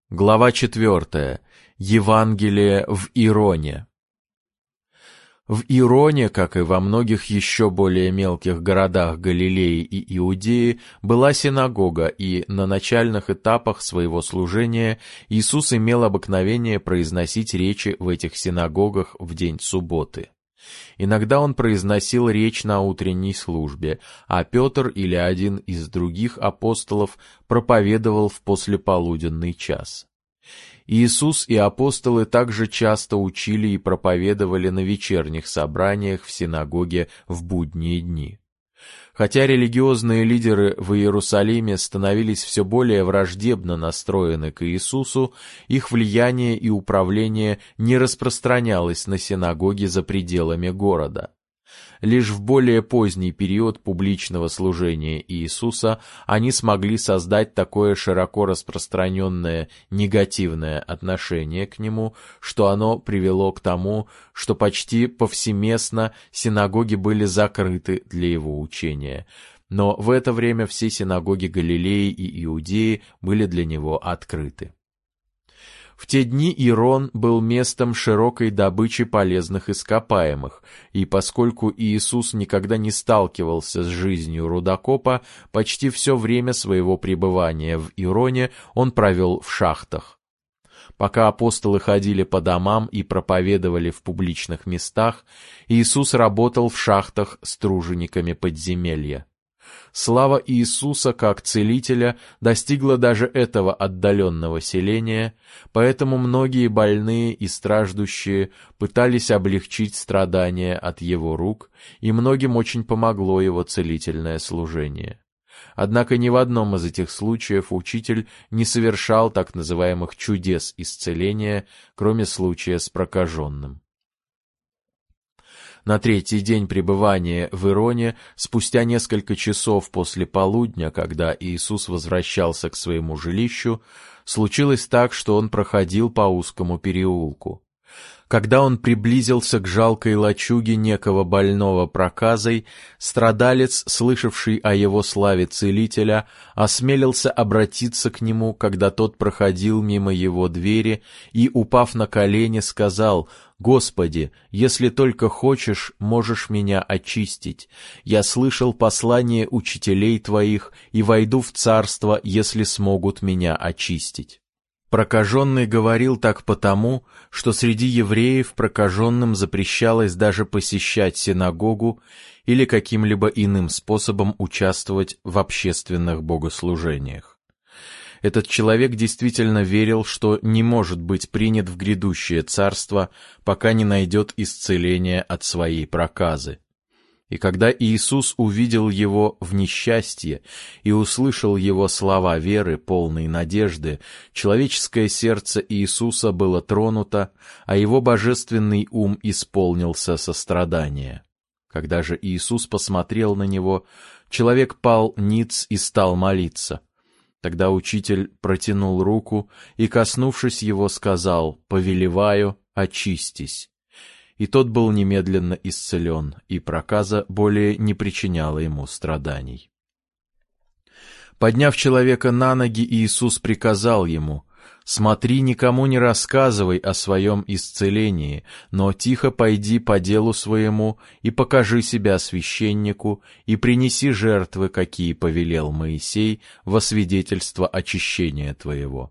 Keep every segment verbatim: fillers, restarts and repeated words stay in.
Глава четвертая. Евангелие в Ироне. В Ироне, как и во многих еще более мелких городах Галилеи и Иудеи, была синагога, и на начальных этапах своего служения Иисус имел обыкновение произносить речи в этих синагогах в день субботы. Иногда он произносил речь на утренней службе, а Петр или один из других апостолов проповедовал в послеполуденный час. Иисус и апостолы также часто учили и проповедовали на вечерних собраниях в синагоге в будние дни. Хотя религиозные лидеры в Иерусалиме становились все более враждебно настроены к Иисусу, их влияние и управление не распространялось на синагоги за пределами города. Лишь в более поздний период публичного служения Иисуса они смогли создать такое широко распространенное негативное отношение к Нему, что оно привело к тому, что почти повсеместно синагоги были закрыты для Его учения. Но в это время все синагоги Галилеи и Иудеи были для Него открыты. В те дни Ирон был местом широкой добычи полезных ископаемых, и поскольку Иисус никогда не сталкивался с жизнью рудокопа, почти все время своего пребывания в Ироне он провел в шахтах. Пока апостолы ходили по домам и проповедовали в публичных местах, Иисус работал в шахтах с тружениками подземелья. Слава Иисуса как Целителя достигла даже этого отдаленного селения, поэтому многие больные и страждущие пытались облегчить страдания от Его рук, и многим очень помогло Его целительное служение. Однако ни в одном из этих случаев Учитель не совершал так называемых чудес исцеления, кроме случая с прокаженным. На третий день пребывания в Ироне, спустя несколько часов после полудня, когда Иисус возвращался к своему жилищу, случилось так, что он проходил по узкому переулку. Когда он приблизился к жалкой лачуге некого больного проказой, страдалец, слышавший о его славе целителя, осмелился обратиться к нему, когда тот проходил мимо его двери, и, упав на колени, сказал: «Господи, если только хочешь, можешь меня очистить. Я слышал послание учителей Твоих и войду в царство, если смогут меня очистить». Прокаженный говорил так потому, что среди евреев прокаженным запрещалось даже посещать синагогу или каким-либо иным способом участвовать в общественных богослужениях. Этот человек действительно верил, что не может быть принят в грядущее царство, пока не найдет исцеления от своей проказы. И когда Иисус увидел его в несчастье и услышал его слова веры, полной надежды, человеческое сердце Иисуса было тронуто, а его божественный ум исполнился сострадания. Когда же Иисус посмотрел на него, человек пал ниц и стал молиться. Тогда Учитель протянул руку и, коснувшись его, сказал: «Повелеваю, очистись». И тот был немедленно исцелен, и проказа более не причиняла ему страданий. Подняв человека на ноги, Иисус приказал ему: «Смотри, никому не рассказывай о своем исцелении, но тихо пойди по делу своему и покажи себя священнику, и принеси жертвы, какие повелел Моисей, во свидетельство очищения твоего».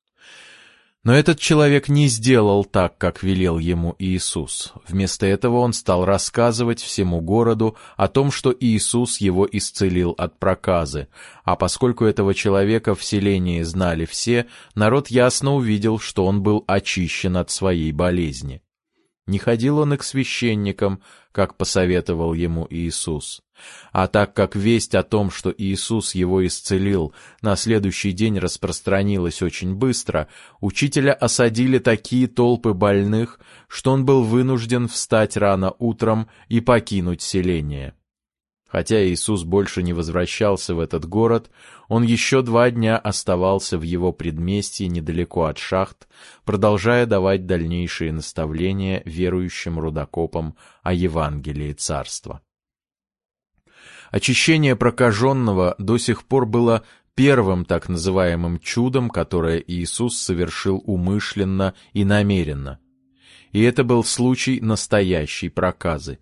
Но этот человек не сделал так, как велел ему Иисус. Вместо этого он стал рассказывать всему городу о том, что Иисус его исцелил от проказы, а поскольку этого человека в селении знали все, народ ясно увидел, что он был очищен от своей болезни. Не ходил он и к священникам, как посоветовал ему Иисус. А так как весть о том, что Иисус его исцелил, на следующий день распространилась очень быстро, учителя осадили такие толпы больных, что он был вынужден встать рано утром и покинуть селение. Хотя Иисус больше не возвращался в этот город, он еще два дня оставался в его предместье недалеко от шахт, продолжая давать дальнейшие наставления верующим рудокопам о Евангелии Царства. Очищение прокаженного до сих пор было первым так называемым чудом, которое Иисус совершил умышленно и намеренно. И это был случай настоящей проказы.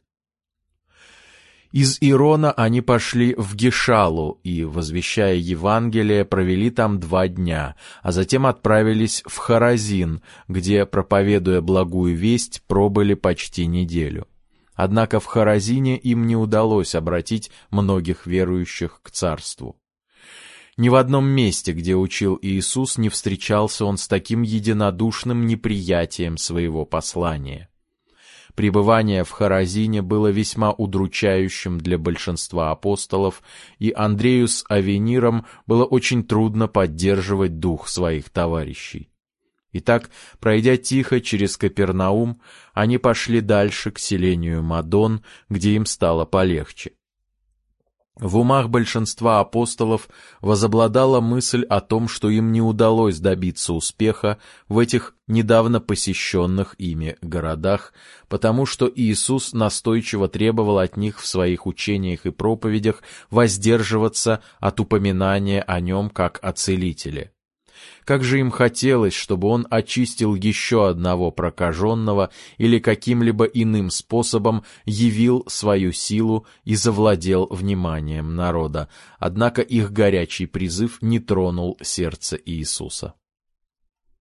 Из Ирона они пошли в Гишалу и, возвещая Евангелие, провели там два дня, а затем отправились в Хоразин, где, проповедуя благую весть, пробыли почти неделю. Однако в Хоразине им не удалось обратить многих верующих к царству. Ни в одном месте, где учил Иисус, не встречался он с таким единодушным неприятием своего послания. Пребывание в Хоразине было весьма удручающим для большинства апостолов, и Андрею с Авениром было очень трудно поддерживать дух своих товарищей. Итак, пройдя тихо через Капернаум, они пошли дальше к селению Мадон, где им стало полегче. В умах большинства апостолов возобладала мысль о том, что им не удалось добиться успеха в этих недавно посещенных ими городах, потому что Иисус настойчиво требовал от них в своих учениях и проповедях воздерживаться от упоминания о нем как о целителе. Как же им хотелось, чтобы он очистил еще одного прокаженного или каким-либо иным способом явил свою силу и завладел вниманием народа. Однако их горячий призыв не тронул сердце Иисуса.